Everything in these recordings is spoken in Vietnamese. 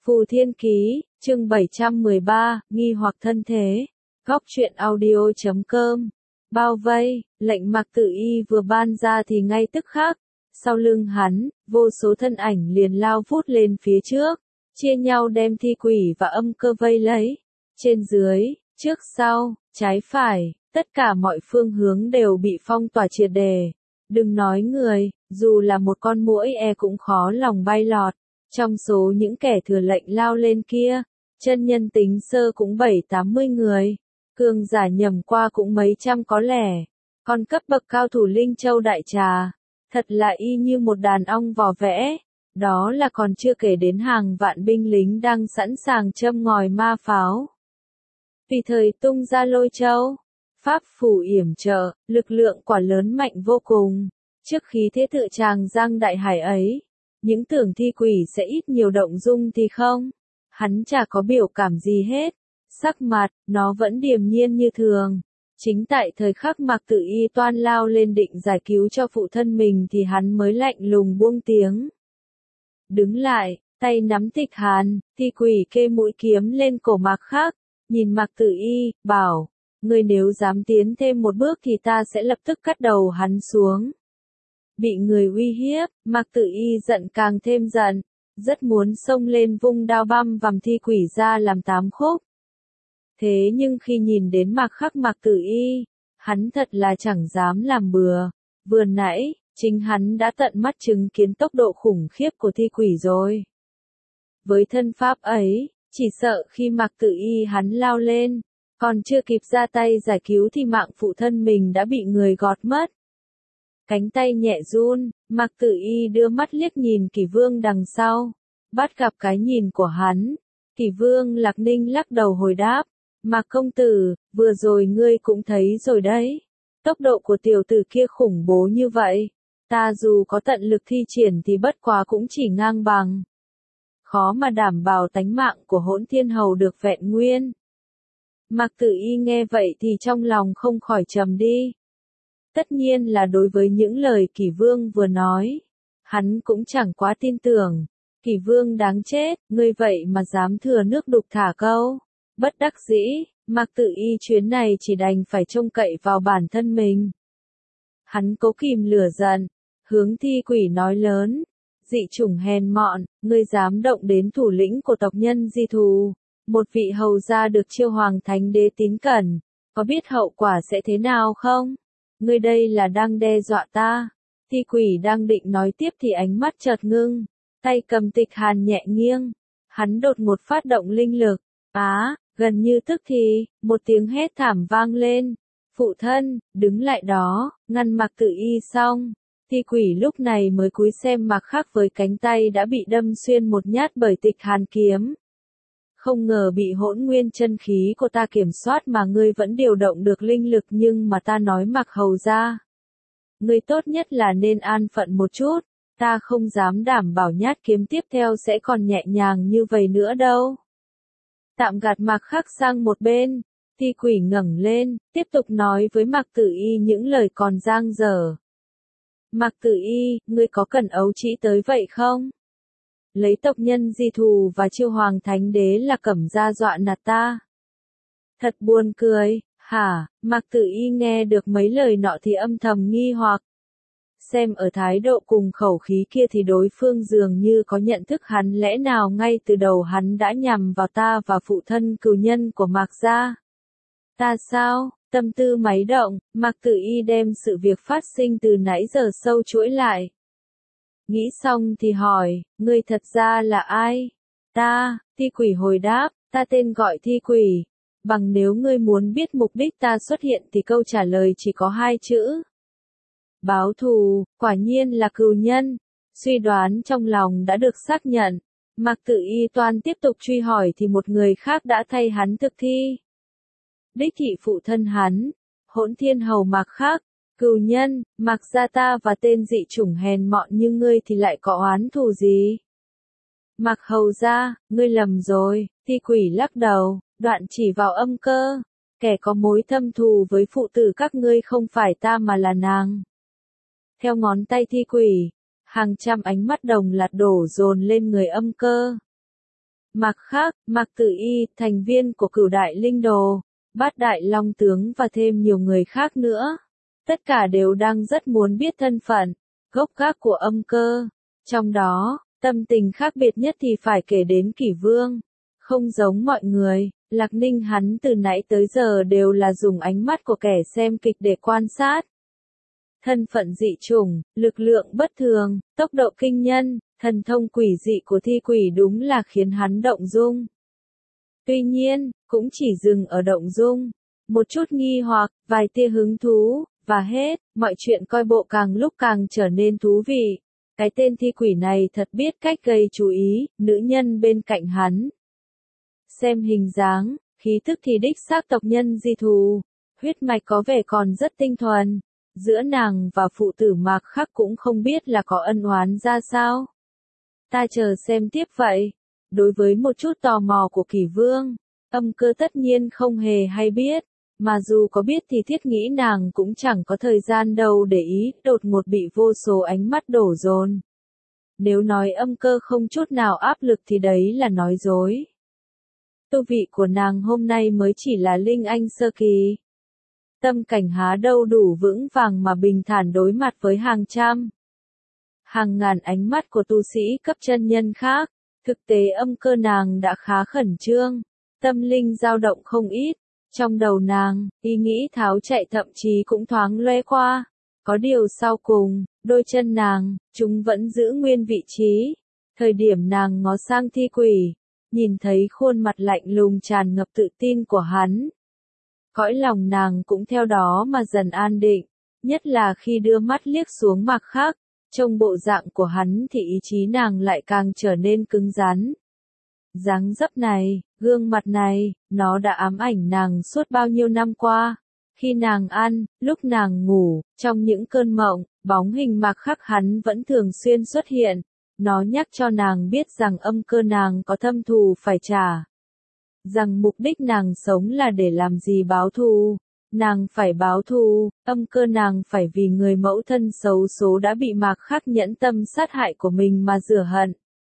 Phù Thiên Ký, chương 713, nghi hoặc thân thế. Góc truyện audio.com. Bao vây, lệnh Mạc Tử Y vừa ban ra thì ngay tức khắc, sau lưng hắn, vô số thân ảnh liền lao vút lên phía trước, chia nhau đem thi quỷ và âm cơ vây lấy. Trên dưới, trước sau, trái phải, tất cả mọi phương hướng đều bị phong tỏa triệt đề. Đừng nói người, dù là một con muỗi cũng khó lòng bay lọt. Trong số những kẻ thừa lệnh lao lên kia, chân nhân tính sơ cũng 70-80 người, cường giả nhầm qua cũng mấy trăm có lẽ, còn cấp bậc cao thủ Linh Châu Đại Trà, thật là y như một đàn ong vò vẽ, đó là còn chưa kể đến hàng vạn binh lính đang sẵn sàng châm ngòi ma pháo. Vì thời tung ra lôi châu, pháp phù yểm trợ, lực lượng quả lớn mạnh vô cùng, trước khí thế tự tràng giang đại hải ấy. Những tưởng thi quỷ sẽ ít nhiều động dung thì không. Hắn chả có biểu cảm gì hết. Sắc mặt, nó vẫn điềm nhiên như thường. Chính tại thời khắc Mạc Tử Y toan lao lên định giải cứu cho phụ thân mình thì hắn mới lạnh lùng buông tiếng. Đứng lại, tay nắm tịch hàn, thi quỷ kê mũi kiếm lên cổ Mạc Khắc, nhìn Mạc Tử Y, bảo, ngươi nếu dám tiến thêm một bước thì ta sẽ lập tức cắt đầu hắn xuống. Bị người uy hiếp, Mạc Tử Y giận càng thêm giận, rất muốn xông lên vung đao băm vằm thi quỷ ra làm 8 khúc. Thế nhưng khi nhìn đến Mạc Khắc Mạc Tử Y, hắn thật là chẳng dám làm bừa. Vừa nãy, chính hắn đã tận mắt chứng kiến tốc độ khủng khiếp của thi quỷ rồi. Với thân pháp ấy, chỉ sợ khi Mạc Tử Y hắn lao lên, còn chưa kịp ra tay giải cứu thì mạng phụ thân mình đã bị người gọt mất. Cánh tay nhẹ run, Mạc Tử Y đưa mắt liếc nhìn Kỷ Vương đằng sau, bắt gặp cái nhìn của hắn. Kỷ Vương Lạc Ninh lắc đầu hồi đáp, Mạc công tử, vừa rồi ngươi cũng thấy rồi đấy. Tốc độ của tiểu tử kia khủng bố như vậy, ta dù có tận lực thi triển thì bất quá cũng chỉ ngang bằng. Khó mà đảm bảo tánh mạng của Hỗn Thiên Hầu được vẹn nguyên. Mạc Tử Y nghe vậy thì trong lòng không khỏi trầm đi. Tất nhiên là đối với những lời Kỷ Vương vừa nói, hắn cũng chẳng quá tin tưởng. Kỷ Vương đáng chết, ngươi vậy mà dám thừa nước đục thả câu. Bất đắc dĩ, Mạc Tử Y chuyến này chỉ đành phải trông cậy vào bản thân mình. Hắn cố kìm lửa giận, hướng thi quỷ nói lớn, dị chủng hèn mọn, ngươi dám động đến thủ lĩnh của tộc nhân Di Thù, một vị hầu gia được Chiêu Hoàng Thánh Đế tín cẩn, có biết hậu quả sẽ thế nào không? Ngươi đây là đang đe dọa ta. Thi quỷ đang định nói tiếp thì ánh mắt chợt ngưng, tay cầm tịch hàn nhẹ nghiêng, hắn đột ngột phát động linh lực, gần như tức thì, một tiếng hét thảm vang lên, phụ thân, đứng lại đó, ngăn Mạc Tử Y xong. Thi quỷ lúc này mới cúi xem Mạc Khắc với cánh tay đã bị đâm xuyên một nhát bởi tịch hàn kiếm. Không ngờ bị hỗn nguyên chân khí của ta kiểm soát mà ngươi vẫn điều động được linh lực, nhưng mà ta nói Mạc hầu ra. Ngươi tốt nhất là nên an phận một chút, ta không dám đảm bảo nhát kiếm tiếp theo sẽ còn nhẹ nhàng như vậy nữa đâu. Tạm gạt Mạc Khắc sang một bên, thi quỷ ngẩng lên, tiếp tục nói với Mạc Tử Y những lời còn dang dở. Mạc Tử Y, ngươi có cần ấu trĩ tới vậy không? Lấy tộc nhân Di Thù và Chiêu Hoàng Thánh Đế là cẩm gia dọa nạt ta. Thật buồn cười, hả? Mạc Tử Y nghe được mấy lời nọ thì âm thầm nghi hoặc. Xem ở thái độ cùng khẩu khí kia thì đối phương dường như có nhận thức hắn, lẽ nào ngay từ đầu hắn đã nhằm vào ta và phụ thân cừu nhân của Mạc gia. Ta sao? Tâm tư máy động, Mạc Tử Y đem sự việc phát sinh từ nãy giờ sâu chuỗi lại. Nghĩ xong thì hỏi, ngươi thật ra là ai? Ta, thi quỷ hồi đáp, ta tên gọi thi quỷ. Bằng nếu ngươi muốn biết mục đích ta xuất hiện thì câu trả lời chỉ có 2 chữ. Báo thù, quả nhiên là cừu nhân. Suy đoán trong lòng đã được xác nhận. Mạc Tử Y toan tiếp tục truy hỏi thì một người khác đã thay hắn thực thi. Đích thị phụ thân hắn, Hỗn Thiên Hầu Mạc Khắc. Cừu nhân, Mạc gia ta và tên dị chủng hèn mọn như ngươi thì lại có oán thù gì? Mạc hầu gia, ngươi lầm rồi. Thi quỷ lắc đầu, đoạn chỉ vào âm cơ. Kẻ có mối thâm thù với phụ tử các ngươi không phải ta mà là nàng. Theo ngón tay thi quỷ, hàng trăm ánh mắt đồng loạt đổ dồn lên người âm cơ. Mặt khác, Mạc Tử Y, thành viên của Cửu Đại Linh Đồ, Bát Đại Long Tướng và thêm nhiều người khác nữa. Tất cả đều đang rất muốn biết thân phận, gốc gác của Âm Cơ. Trong đó, tâm tình khác biệt nhất thì phải kể đến Kỷ Vương. Không giống mọi người, Lạc Ninh hắn từ nãy tới giờ đều là dùng ánh mắt của kẻ xem kịch để quan sát. Thân phận dị chủng, lực lượng bất thường, tốc độ kinh nhân, thần thông quỷ dị của thi quỷ đúng là khiến hắn động dung. Tuy nhiên, cũng chỉ dừng ở động dung, một chút nghi hoặc, vài tia hứng thú, và hết, mọi chuyện coi bộ càng lúc càng trở nên thú vị. Cái tên thi quỷ này thật biết cách gây chú ý, nữ nhân bên cạnh hắn. Xem hình dáng, khí tức thì đích xác tộc nhân di thù, huyết mạch có vẻ còn rất tinh thuần. Giữa nàng và phụ tử Mạc Khắc cũng không biết là có ân oán ra sao. Ta chờ xem tiếp vậy. Đối với một chút tò mò của Kỷ Vương, Âm Cơ tất nhiên không hề hay biết, mà dù có biết thì thiết nghĩ nàng cũng chẳng có thời gian đâu để ý, đột ngột bị vô số ánh mắt đổ dồn. Nếu nói Âm Cơ không chút nào áp lực thì đấy là nói dối. Tu vị của nàng hôm nay mới chỉ là Linh Anh sơ kỳ. Tâm cảnh há đâu đủ vững vàng mà bình thản đối mặt với hàng trăm, hàng ngàn ánh mắt của tu sĩ cấp chân nhân khác. Thực tế Âm Cơ nàng đã khá khẩn trương, tâm linh dao động không ít. Trong đầu nàng, ý nghĩ tháo chạy thậm chí cũng thoáng loe qua. Có điều sau cùng, đôi chân nàng, chúng vẫn giữ nguyên vị trí. Thời điểm nàng ngó sang thi quỷ, nhìn thấy khuôn mặt lạnh lùng tràn ngập tự tin của hắn. Cõi lòng nàng cũng theo đó mà dần an định, nhất là khi đưa mắt liếc xuống Mạc Khắc, trông bộ dạng của hắn thì ý chí nàng lại càng trở nên cứng rắn. Dáng dấp này, gương mặt này, nó đã ám ảnh nàng suốt bao nhiêu năm qua. Khi nàng ăn, lúc nàng ngủ, trong những cơn mộng, bóng hình Mạc Khắc hắn vẫn thường xuyên xuất hiện. Nó nhắc cho nàng biết rằng Âm Cơ nàng có thâm thù phải trả. Rằng mục đích nàng sống là để làm gì báo thù. Nàng phải báo thù, Âm Cơ nàng phải vì người mẫu thân xấu số đã bị Mạc Khắc nhẫn tâm sát hại của mình mà rửa hận.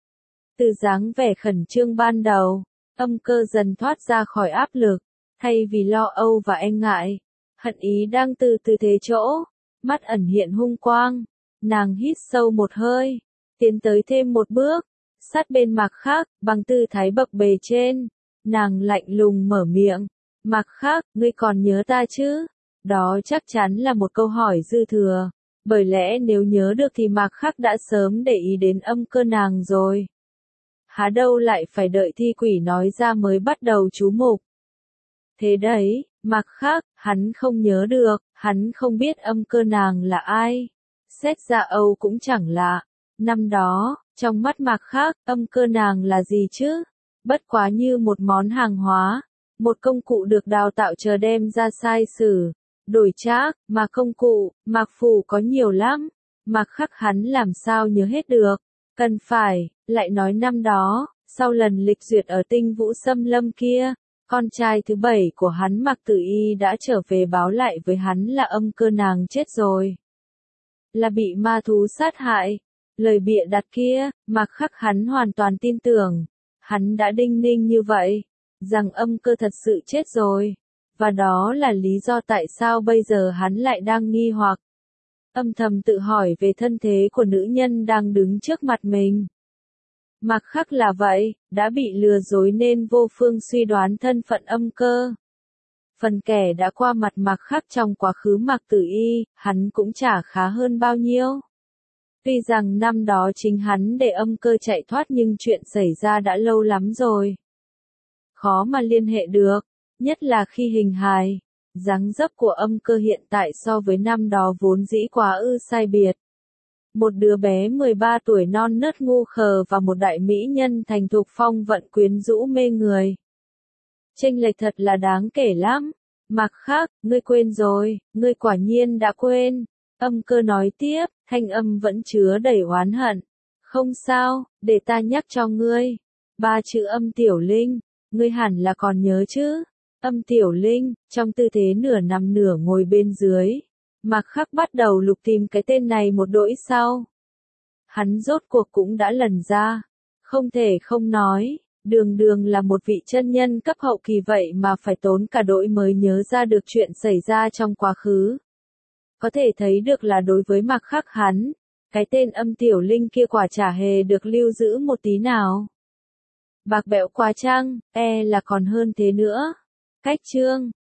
Từ dáng vẻ khẩn trương ban đầu, Âm Cơ dần thoát ra khỏi áp lực, thay vì lo âu và e ngại, hận ý đang từ từ thế chỗ, mắt ẩn hiện hung quang. Nàng hít sâu một hơi, tiến tới thêm một bước, sát bên Mạc Khắc, bằng tư thái bậc bề trên, nàng lạnh lùng mở miệng. Mạc Khắc, ngươi còn nhớ ta chứ? Đó chắc chắn là một câu hỏi dư thừa, bởi lẽ nếu nhớ được thì Mạc Khắc đã sớm để ý đến Âm Cơ nàng rồi. Há đâu lại phải đợi thi quỷ nói ra mới bắt đầu chú mục. Thế đấy, Mạc Khắc, hắn không nhớ được, hắn không biết Âm Cơ nàng là ai. Xét ra Âu cũng chẳng lạ. Năm đó, trong mắt Mạc Khắc, Âm Cơ nàng là gì chứ? Bất quá như một món hàng hóa, một công cụ được đào tạo chờ đem ra sai sử, đổi trác, mà công cụ, Mạc Phủ có nhiều lắm. Mạc Khắc hắn làm sao nhớ hết được. Cần phải, lại nói năm đó, sau lần lịch duyệt ở Tinh Vũ Xâm Lâm kia, con trai thứ 7 của hắn Mạc Tử Y đã trở về báo lại với hắn là Âm Cơ nàng chết rồi. Là bị ma thú sát hại. Lời bịa đặt kia, Mạc Khắc hắn hoàn toàn tin tưởng. Hắn đã đinh ninh như vậy, rằng Âm Cơ thật sự chết rồi. Và đó là lý do tại sao bây giờ hắn lại đang nghi hoặc. Âm thầm tự hỏi về thân thế của nữ nhân đang đứng trước mặt mình. Mạc Khắc là vậy, đã bị lừa dối nên vô phương suy đoán thân phận Âm Cơ. Phần kẻ đã qua mặt Mạc Khắc trong quá khứ Mạc Tử Y, hắn cũng chả khá hơn bao nhiêu. Tuy rằng năm đó chính hắn để Âm Cơ chạy thoát nhưng chuyện xảy ra đã lâu lắm rồi. Khó mà liên hệ được, nhất là khi hình hài, dáng dấp của Âm Cơ hiện tại so với năm đó vốn dĩ quá ư sai biệt. Một đứa bé 13 tuổi non nớt ngu khờ và một đại mỹ nhân thành thục phong vận quyến rũ mê người. Chênh lệch thật là đáng kể lắm. Mạc Khắc, ngươi quên rồi, ngươi quả nhiên đã quên. Âm Cơ nói tiếp, thanh âm vẫn chứa đầy oán hận. Không sao, để ta nhắc cho ngươi. 3 chữ Âm Tiểu Linh, ngươi hẳn là còn nhớ chứ. Âm Tiểu Linh, trong tư thế nửa nằm nửa ngồi bên dưới. Mạc Khắc bắt đầu lục tìm cái tên này một đỗi sau. Hắn rốt cuộc cũng đã lần ra. Không thể không nói, Đường Đường là một vị chân nhân cấp hậu kỳ vậy mà phải tốn cả đội mới nhớ ra được chuyện xảy ra trong quá khứ. Có thể thấy được là đối với Mạc Khắc hắn, cái tên Âm Tiểu Linh kia quả chả hề được lưu giữ một tí nào. Bạc bẽo quá chăng, là còn hơn thế nữa. Cách chương